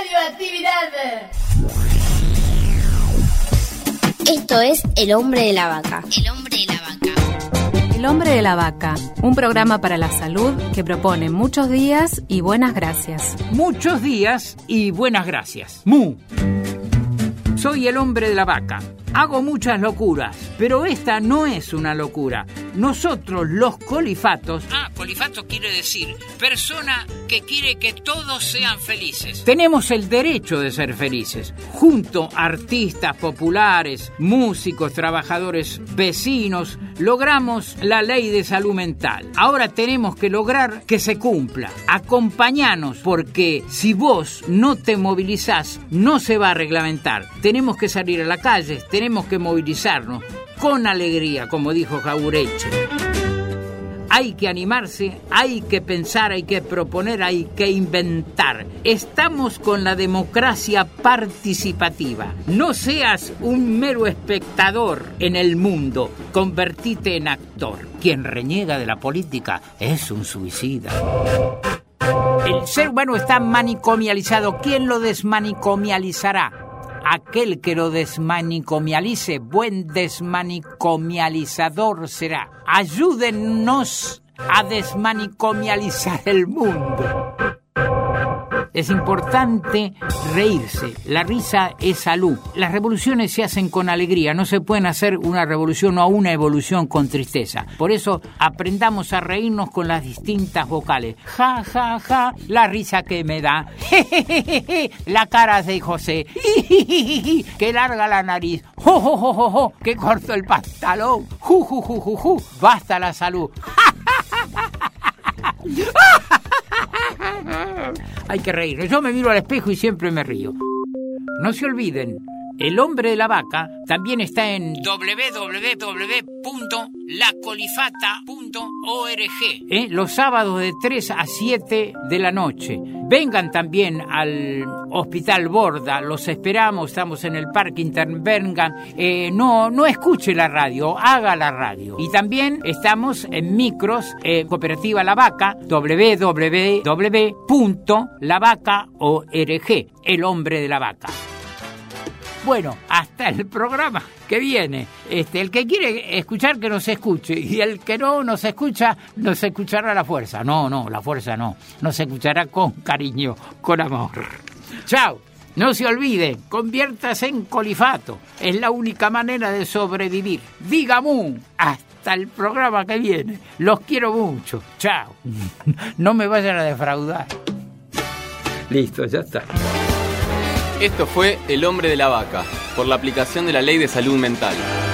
radioactividad. Esto es El Hombre de la Vaca. El Hombre de la Vaca. El Hombre de la Vaca, un programa para la salud que propone muchos días y buenas gracias. Muchos días y buenas gracias. ¡Mu! Soy el Hombre de la Vaca. Hago muchas locuras, pero esta no es una locura. Nosotros, los colifatos... colifato quiere decir persona que quiere que todos sean felices. Tenemos el derecho de ser felices. Junto a artistas populares, músicos, trabajadores, vecinos, logramos la ley de salud mental. Ahora tenemos que lograr que se cumpla. Acompañanos, porque si vos no te movilizás, no se va a reglamentar. Tenemos que salir a la calle, tenemos que movilizarnos con alegría, como dijo Jauretche. Hay que animarse, hay que pensar, hay que proponer, hay que inventar. Estamos con la democracia participativa. No seas un mero espectador en el mundo, convertite en actor. Quien reniega de la política es un suicida. El ser humano está manicomializado. ¿Quién lo desmanicomializará? Aquel que lo desmanicomialice, buen desmanicomializador será. Ayúdennos a desmanicomializar el mundo. Es importante reírse. La risa es salud. Las revoluciones se hacen con alegría. No se pueden hacer una revolución o una evolución con tristeza. Por eso aprendamos a reírnos con las distintas vocales. Ja, ja, ja, la risa que me da. Je, je, je, je, je, la cara de José. Je, je, je, je, je, que larga la nariz. Jo, jo, jo, jo, jo, que corto el pantalón. Ju, ju, ju, ju, ju, basta la salud. Hay que reír. Yo me miro al espejo y siempre me río. No se olviden, El Hombre de la Vaca también está en www.lacolifata.org, los sábados de 3 a 7 de la noche. Vengan también al Hospital Borda, los esperamos, estamos en el Parque Intervengan. No escuche la radio, haga la radio. Y también estamos en micros, Cooperativa La Vaca, www.lavaca.org, El Hombre de la Vaca. Bueno, hasta el programa que viene. El que quiere escuchar, que nos escuche. Y el que no nos escucha, nos escuchará a la fuerza. No, la fuerza no. Nos escuchará con cariño, con amor. Chao. No se olvide, conviértase en colifato. Es la única manera de sobrevivir. Diga mu. Hasta el programa que viene. Los quiero mucho. Chao. No me vayan a defraudar. Listo, ya está. Esto fue El Hombre de la Vaca, por la aplicación de la Ley de Salud Mental.